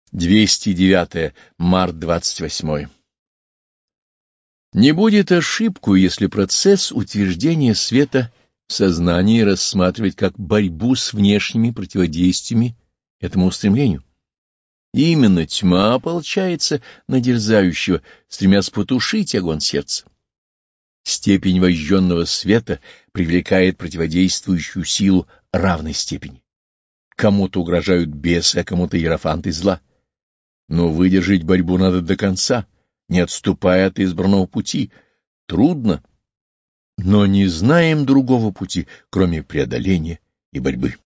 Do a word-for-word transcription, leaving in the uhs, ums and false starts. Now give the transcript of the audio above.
двести девятое. Март двадцать восьмое. Не будет ошибку, если процесс утверждения света в сознании рассматривать как борьбу с внешними противодействиями этому устремлению. Именно тьма ополчается на дерзающего, стремясь потушить огонь сердца. Степень вожженного света привлекает противодействующую силу равной степени. Кому-то угрожают бесы, а кому-то иерофанты зла. Но выдержать борьбу надо до конца, не отступая от избранного пути. Трудно, но не знаем другого пути, кроме преодоления и борьбы.